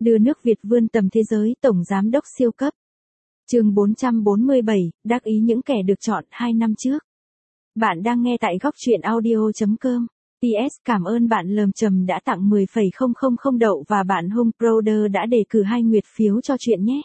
Đưa nước Việt vươn tầm thế giới, Tổng Giám đốc siêu cấp. Chương 447, đắc ý những kẻ được chọn 2 năm trước. Bạn đang nghe tại góc truyện audio.com. PS, cảm ơn bạn Lờm Chầm đã tặng 10,000 đậu và bạn Hung Brother đã đề cử 2 nguyệt phiếu cho chuyện nhé.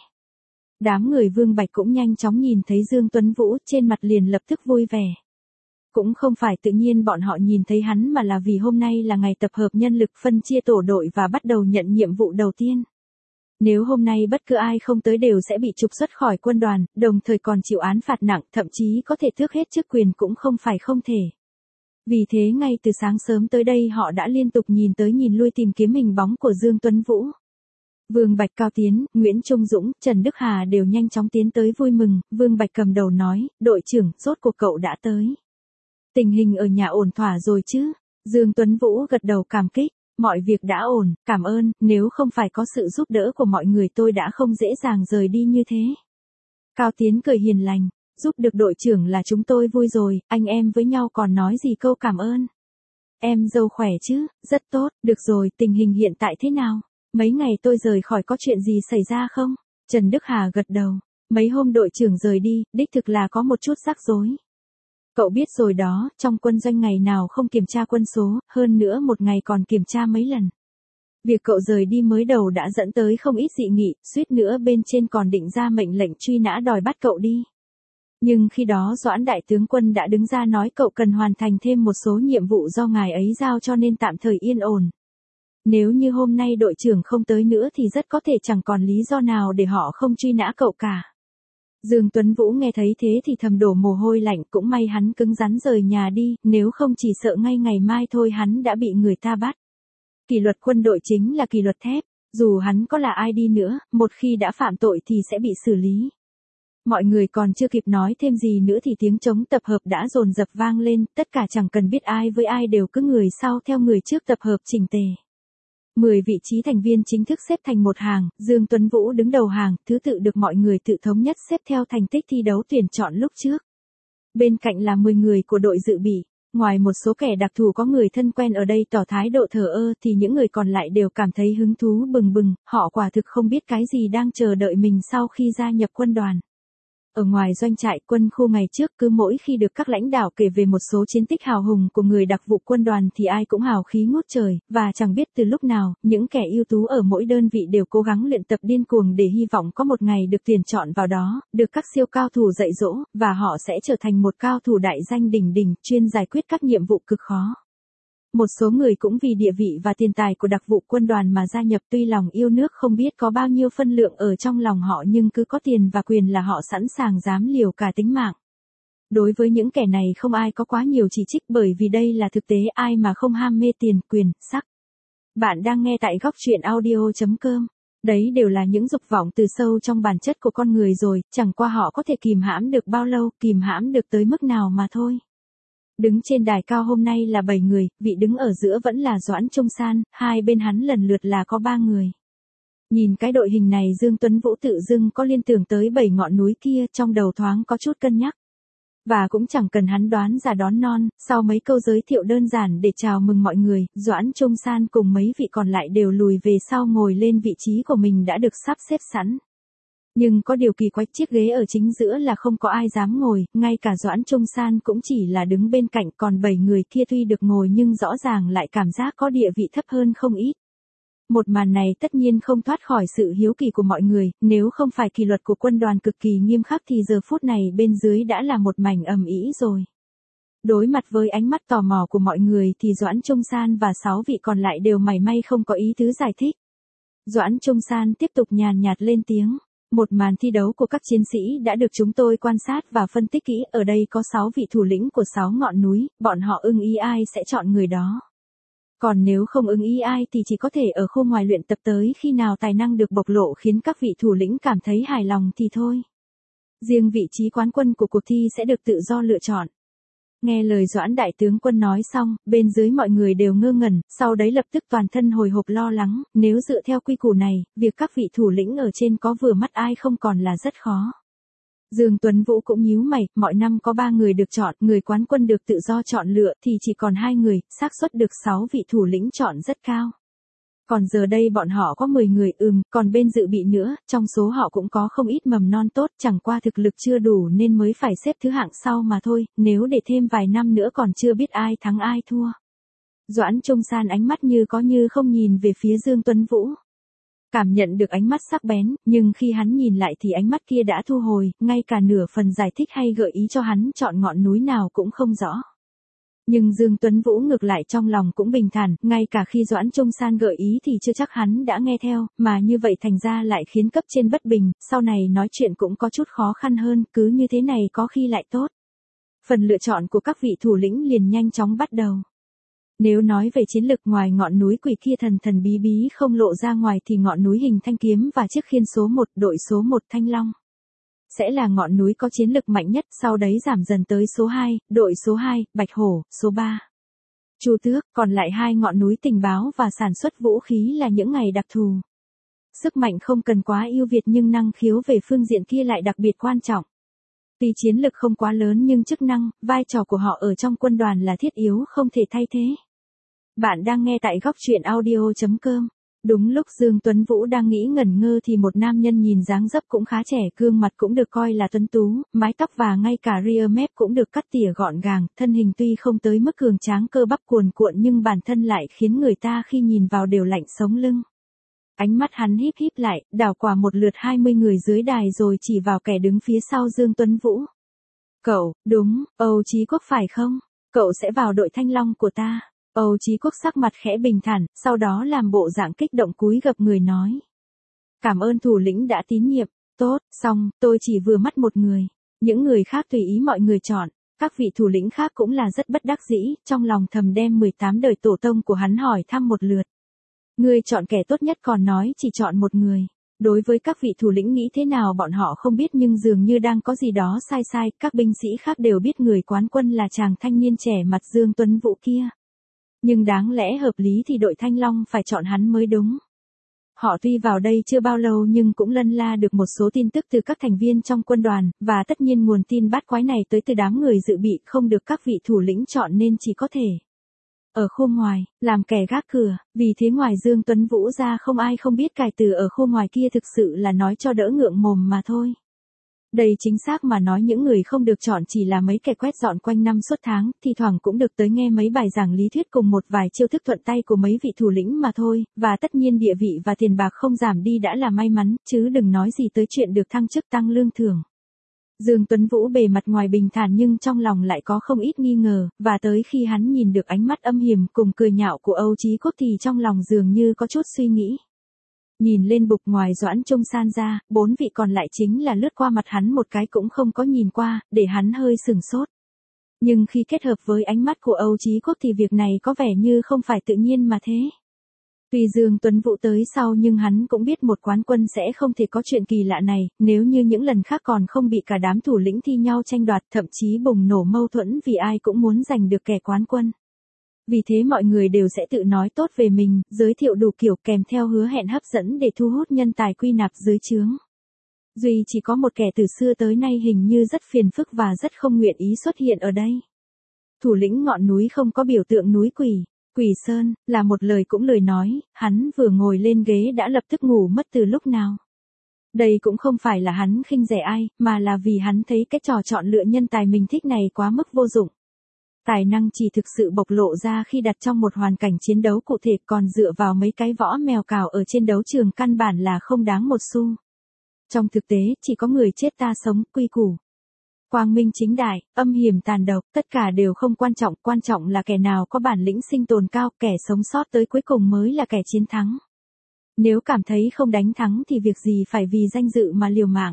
Đám người Vương Bạch cũng nhanh chóng nhìn thấy Dương Tuấn Vũ, trên mặt liền lập tức vui vẻ. Cũng không phải tự nhiên bọn họ nhìn thấy hắn mà là vì hôm nay là ngày tập hợp nhân lực, phân chia tổ đội và bắt đầu nhận nhiệm vụ đầu tiên. Nếu hôm nay bất cứ ai không tới đều sẽ bị trục xuất khỏi quân đoàn, đồng thời còn chịu án phạt nặng, thậm chí có thể tước hết chức quyền cũng không phải không thể. Vì thế ngay từ sáng sớm tới đây họ đã liên tục nhìn tới nhìn lui tìm kiếm hình bóng của Dương Tuấn Vũ. Vương Bạch, Cao Tiến, Nguyễn Trung Dũng, Trần Đức Hà đều nhanh chóng tiến tới vui mừng. Vương Bạch cầm đầu nói, đội trưởng, rốt cuộc cậu đã tới. Tình hình ở nhà ổn thỏa rồi chứ? Dương Tuấn Vũ gật đầu cảm kích. Mọi việc đã ổn, cảm ơn, nếu không phải có sự giúp đỡ của mọi người tôi đã không dễ dàng rời đi như thế. Cao Tiến cười hiền lành, giúp được đội trưởng là chúng tôi vui rồi, anh em với nhau còn nói gì câu cảm ơn. Em dâu khỏe chứ, rất tốt, được rồi, tình hình hiện tại thế nào? Mấy ngày tôi rời khỏi có chuyện gì xảy ra không? Trần Đức Hà gật đầu, mấy hôm đội trưởng rời đi, đích thực là có một chút rắc rối. Cậu biết rồi đó, trong quân doanh ngày nào không kiểm tra quân số, hơn nữa một ngày còn kiểm tra mấy lần. Việc cậu rời đi mới đầu đã dẫn tới không ít dị nghị, suýt nữa bên trên còn định ra mệnh lệnh truy nã đòi bắt cậu đi. Nhưng khi đó Doãn đại tướng quân đã đứng ra nói cậu cần hoàn thành thêm một số nhiệm vụ do ngài ấy giao cho nên tạm thời yên ổn. Nếu như hôm nay đội trưởng không tới nữa thì rất có thể chẳng còn lý do nào để họ không truy nã cậu cả. Dương Tuấn Vũ nghe thấy thế thì thầm đổ mồ hôi lạnh, cũng may hắn cứng rắn rời nhà đi, nếu không chỉ sợ ngay ngày mai thôi hắn đã bị người ta bắt. Kỷ luật quân đội chính là kỷ luật thép, dù hắn có là ai đi nữa, một khi đã phạm tội thì sẽ bị xử lý. Mọi người còn chưa kịp nói thêm gì nữa thì tiếng trống tập hợp đã dồn dập vang lên, tất cả chẳng cần biết ai với ai đều cứ người sau theo người trước tập hợp chỉnh tề. 10 vị trí thành viên chính thức xếp thành một hàng, Dương Tuấn Vũ đứng đầu hàng, thứ tự được mọi người tự thống nhất xếp theo thành tích thi đấu tuyển chọn lúc trước. Bên cạnh là 10 người của đội dự bị, ngoài một số kẻ đặc thù có người thân quen ở đây tỏ thái độ thờ ơ thì những người còn lại đều cảm thấy hứng thú bừng bừng, họ quả thực không biết cái gì đang chờ đợi mình sau khi gia nhập quân đoàn. Ở ngoài doanh trại quân khu ngày trước cứ mỗi khi được các lãnh đạo kể về một số chiến tích hào hùng của người đặc vụ quân đoàn thì ai cũng hào khí ngút trời, và chẳng biết từ lúc nào, những kẻ ưu tú ở mỗi đơn vị đều cố gắng luyện tập điên cuồng để hy vọng có một ngày được tuyển chọn vào đó, được các siêu cao thủ dạy dỗ, và họ sẽ trở thành một cao thủ đại danh đỉnh đỉnh, chuyên giải quyết các nhiệm vụ cực khó. Một số người cũng vì địa vị và tiền tài của đặc vụ quân đoàn mà gia nhập, tuy lòng yêu nước không biết có bao nhiêu phân lượng ở trong lòng họ nhưng cứ có tiền và quyền là họ sẵn sàng dám liều cả tính mạng. Đối với những kẻ này không ai có quá nhiều chỉ trích bởi vì đây là thực tế, ai mà không ham mê tiền, quyền, sắc. Bạn đang nghe tại góc truyện audio.com. Đấy đều là những dục vọng từ sâu trong bản chất của con người rồi, chẳng qua họ có thể kìm hãm được bao lâu, kìm hãm được tới mức nào mà thôi. Đứng trên đài cao hôm nay là 7 người, vị đứng ở giữa vẫn là Doãn Trung San, hai bên hắn lần lượt là có 3 người. Nhìn cái đội hình này Dương Tuấn Vũ tự dưng có liên tưởng tới 7 ngọn núi kia, trong đầu thoáng có chút cân nhắc. Và cũng chẳng cần hắn đoán già đón non, sau mấy câu giới thiệu đơn giản để chào mừng mọi người, Doãn Trung San cùng mấy vị còn lại đều lùi về sau ngồi lên vị trí của mình đã được sắp xếp sẵn. Nhưng có điều kỳ quái, chiếc ghế ở chính giữa là không có ai dám ngồi, ngay cả Doãn Trung San cũng chỉ là đứng bên cạnh, còn 7 người kia tuy được ngồi nhưng rõ ràng lại cảm giác có địa vị thấp hơn không ít. Một màn này tất nhiên không thoát khỏi sự hiếu kỳ của mọi người, nếu không phải kỷ luật của quân đoàn cực kỳ nghiêm khắc thì giờ phút này bên dưới đã là một mảnh ầm ĩ rồi. Đối mặt với ánh mắt tò mò của mọi người thì Doãn Trung San và 6 vị còn lại đều mảy may không có ý tứ giải thích. Doãn Trung San tiếp tục nhàn nhạt lên tiếng. Một màn thi đấu của các chiến sĩ đã được chúng tôi quan sát và phân tích kỹ, ở đây có 6 vị thủ lĩnh của 6 ngọn núi, bọn họ ưng ý ai sẽ chọn người đó. Còn nếu không ưng ý ai thì chỉ có thể ở khu ngoài luyện tập tới khi nào tài năng được bộc lộ khiến các vị thủ lĩnh cảm thấy hài lòng thì thôi. Riêng vị trí quán quân của cuộc thi sẽ được tự do lựa chọn. Nghe lời Doãn đại tướng quân nói xong, bên dưới mọi người đều ngơ ngẩn, sau đấy lập tức toàn thân hồi hộp lo lắng, nếu dựa theo quy củ này, việc các vị thủ lĩnh ở trên có vừa mắt ai không còn là rất khó. Dương Tuấn Vũ cũng nhíu mày, mọi năm có 3 người được chọn, người quán quân được tự do chọn lựa thì chỉ còn 2 người, xác suất được 6 vị thủ lĩnh chọn rất cao. Còn giờ đây bọn họ có 10 người, còn bên dự bị nữa, trong số họ cũng có không ít mầm non tốt, chẳng qua thực lực chưa đủ nên mới phải xếp thứ hạng sau mà thôi, nếu để thêm vài năm nữa còn chưa biết ai thắng ai thua. Doãn Trung San ánh mắt như có như không nhìn về phía Dương Tuấn Vũ. Cảm nhận được ánh mắt sắc bén, nhưng khi hắn nhìn lại thì ánh mắt kia đã thu hồi, ngay cả nửa phần giải thích hay gợi ý cho hắn chọn ngọn núi nào cũng không rõ. Nhưng Dương Tuấn Vũ ngược lại trong lòng cũng bình thản, ngay cả khi Doãn Trung San gợi ý thì chưa chắc hắn đã nghe theo, mà như vậy thành ra lại khiến cấp trên bất bình, sau này nói chuyện cũng có chút khó khăn hơn, cứ như thế này có khi lại tốt. Phần lựa chọn của các vị thủ lĩnh liền nhanh chóng bắt đầu. Nếu nói về chiến lực ngoài ngọn núi quỷ kia thần thần bí bí không lộ ra ngoài thì ngọn núi hình thanh kiếm và chiếc khiên số 1, đội số 1 Thanh Long sẽ là ngọn núi có chiến lực mạnh nhất, sau đấy giảm dần tới số 2, đội số 2, Bạch Hổ, số 3. Chu Tước, còn lại hai ngọn núi tình báo và sản xuất vũ khí là những ngày đặc thù. Sức mạnh không cần quá ưu việt nhưng năng khiếu về phương diện kia lại đặc biệt quan trọng. Tuy chiến lực không quá lớn nhưng chức năng, vai trò của họ ở trong quân đoàn là thiết yếu không thể thay thế. Bạn đang nghe tại góc truyện audio.com. Đúng lúc Dương Tuấn Vũ đang nghĩ ngẩn ngơ thì một nam nhân nhìn dáng dấp cũng khá trẻ, gương mặt cũng được coi là tuấn tú, mái tóc và ngay cả ria mép cũng được cắt tỉa gọn gàng, thân hình tuy không tới mức cường tráng cơ bắp cuồn cuộn nhưng bản thân lại khiến người ta khi nhìn vào đều lạnh sống lưng. Ánh mắt hắn híp híp lại, đảo qua một lượt 20 người dưới đài rồi chỉ vào kẻ đứng phía sau Dương Tuấn Vũ. Cậu, đúng, Âu Chí Quốc phải không? Cậu sẽ vào đội Thanh Long của ta. Âu Chí Quốc sắc mặt khẽ bình thản, sau đó làm bộ dạng kích động cúi gập người nói. Cảm ơn thủ lĩnh đã tín nhiệm, tốt, xong, tôi chỉ vừa mắt một người. Những người khác tùy ý mọi người chọn, các vị thủ lĩnh khác cũng là rất bất đắc dĩ, trong lòng thầm đem 18 đời tổ tông của hắn hỏi thăm một lượt. Ngươi chọn kẻ tốt nhất còn nói chỉ chọn một người. Đối với các vị thủ lĩnh nghĩ thế nào bọn họ không biết nhưng dường như đang có gì đó sai sai, các binh sĩ khác đều biết người quán quân là chàng thanh niên trẻ mặt Dương Tuấn Vũ kia. Nhưng đáng lẽ hợp lý thì đội Thanh Long phải chọn hắn mới đúng. Họ tuy vào đây chưa bao lâu nhưng cũng lân la được một số tin tức từ các thành viên trong quân đoàn, và tất nhiên nguồn tin bát quái này tới từ đám người dự bị không được các vị thủ lĩnh chọn nên chỉ có thể ở khu ngoài, làm kẻ gác cửa, vì thế ngoài Dương Tuấn Vũ ra không ai không biết cài từ ở khu ngoài kia thực sự là nói cho đỡ ngượng mồm mà thôi. Đây chính xác mà nói những người không được chọn chỉ là mấy kẻ quét dọn quanh năm suốt tháng, thi thoảng cũng được tới nghe mấy bài giảng lý thuyết cùng một vài chiêu thức thuận tay của mấy vị thủ lĩnh mà thôi, và tất nhiên địa vị và tiền bạc không giảm đi đã là may mắn, chứ đừng nói gì tới chuyện được thăng chức tăng lương thưởng. Dương Tuấn Vũ bề mặt ngoài bình thản nhưng trong lòng lại có không ít nghi ngờ, và tới khi hắn nhìn được ánh mắt âm hiểm cùng cười nhạo của Âu Chí Quốc thì trong lòng dường như có chút suy nghĩ. Nhìn lên bục ngoài Doãn Trung San ra, 4 vị còn lại chính là lướt qua mặt hắn một cái cũng không có nhìn qua, để hắn hơi sừng sốt. Nhưng khi kết hợp với ánh mắt của Âu Chí Quốc thì việc này có vẻ như không phải tự nhiên mà thế. Tuy Dương Tuấn Vũ tới sau nhưng hắn cũng biết một quán quân sẽ không thể có chuyện kỳ lạ này, nếu như những lần khác còn không bị cả đám thủ lĩnh thi nhau tranh đoạt, thậm chí bùng nổ mâu thuẫn vì ai cũng muốn giành được kẻ quán quân. Vì thế mọi người đều sẽ tự nói tốt về mình, giới thiệu đủ kiểu kèm theo hứa hẹn hấp dẫn để thu hút nhân tài quy nạp dưới trướng. Duy chỉ có một kẻ từ xưa tới nay hình như rất phiền phức và rất không nguyện ý xuất hiện ở đây. Thủ lĩnh ngọn núi không có biểu tượng núi quỷ. Quỷ Sơn, là một lời cũng lời nói, hắn vừa ngồi lên ghế đã lập tức ngủ mất từ lúc nào. Đây cũng không phải là hắn khinh rẻ ai, mà là vì hắn thấy cái trò chọn lựa nhân tài mình thích này quá mức vô dụng. Tài năng chỉ thực sự bộc lộ ra khi đặt trong một hoàn cảnh chiến đấu cụ thể, còn dựa vào mấy cái võ mèo cào ở trên đấu trường căn bản là không đáng một xu. Trong thực tế, chỉ có người chết ta sống, quy củ. Quang minh chính đại, âm hiểm tàn độc, tất cả đều không quan trọng là kẻ nào có bản lĩnh sinh tồn cao, kẻ sống sót tới cuối cùng mới là kẻ chiến thắng. Nếu cảm thấy không đánh thắng thì việc gì phải vì danh dự mà liều mạng.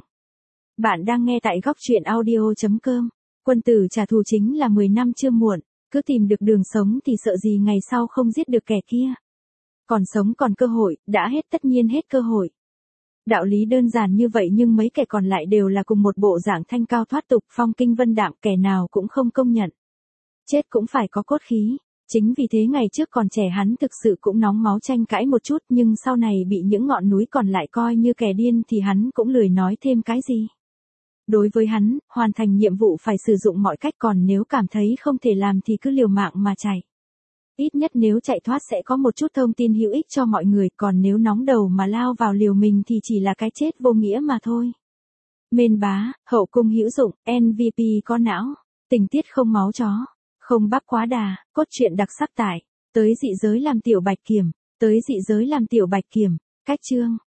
Bạn đang nghe tại góc truyện audio.com. Quân tử trả thù chính là 10 năm chưa muộn, cứ tìm được đường sống thì sợ gì ngày sau không giết được kẻ kia. Còn sống còn cơ hội, đã hết tất nhiên hết cơ hội. Đạo lý đơn giản như vậy nhưng mấy kẻ còn lại đều là cùng một bộ dạng thanh cao thoát tục, phong kinh vân đạm, kẻ nào cũng không công nhận. Chết cũng phải có cốt khí. Chính vì thế ngày trước còn trẻ hắn thực sự cũng nóng máu tranh cãi một chút, nhưng sau này bị những ngọn núi còn lại coi như kẻ điên thì hắn cũng lười nói thêm cái gì. Đối với hắn, hoàn thành nhiệm vụ phải sử dụng mọi cách, còn nếu cảm thấy không thể làm thì cứ liều mạng mà chạy. Ít nhất nếu chạy thoát sẽ có một chút thông tin hữu ích cho mọi người, còn nếu nóng đầu mà lao vào liều mình thì chỉ là cái chết vô nghĩa mà thôi. Mên bá, hậu cung hữu dụng, MVP có não, tình tiết không máu chó, không bắp quá đà, cốt truyện đặc sắc tại, tới dị giới làm tiểu bạch kiểm, cách chương.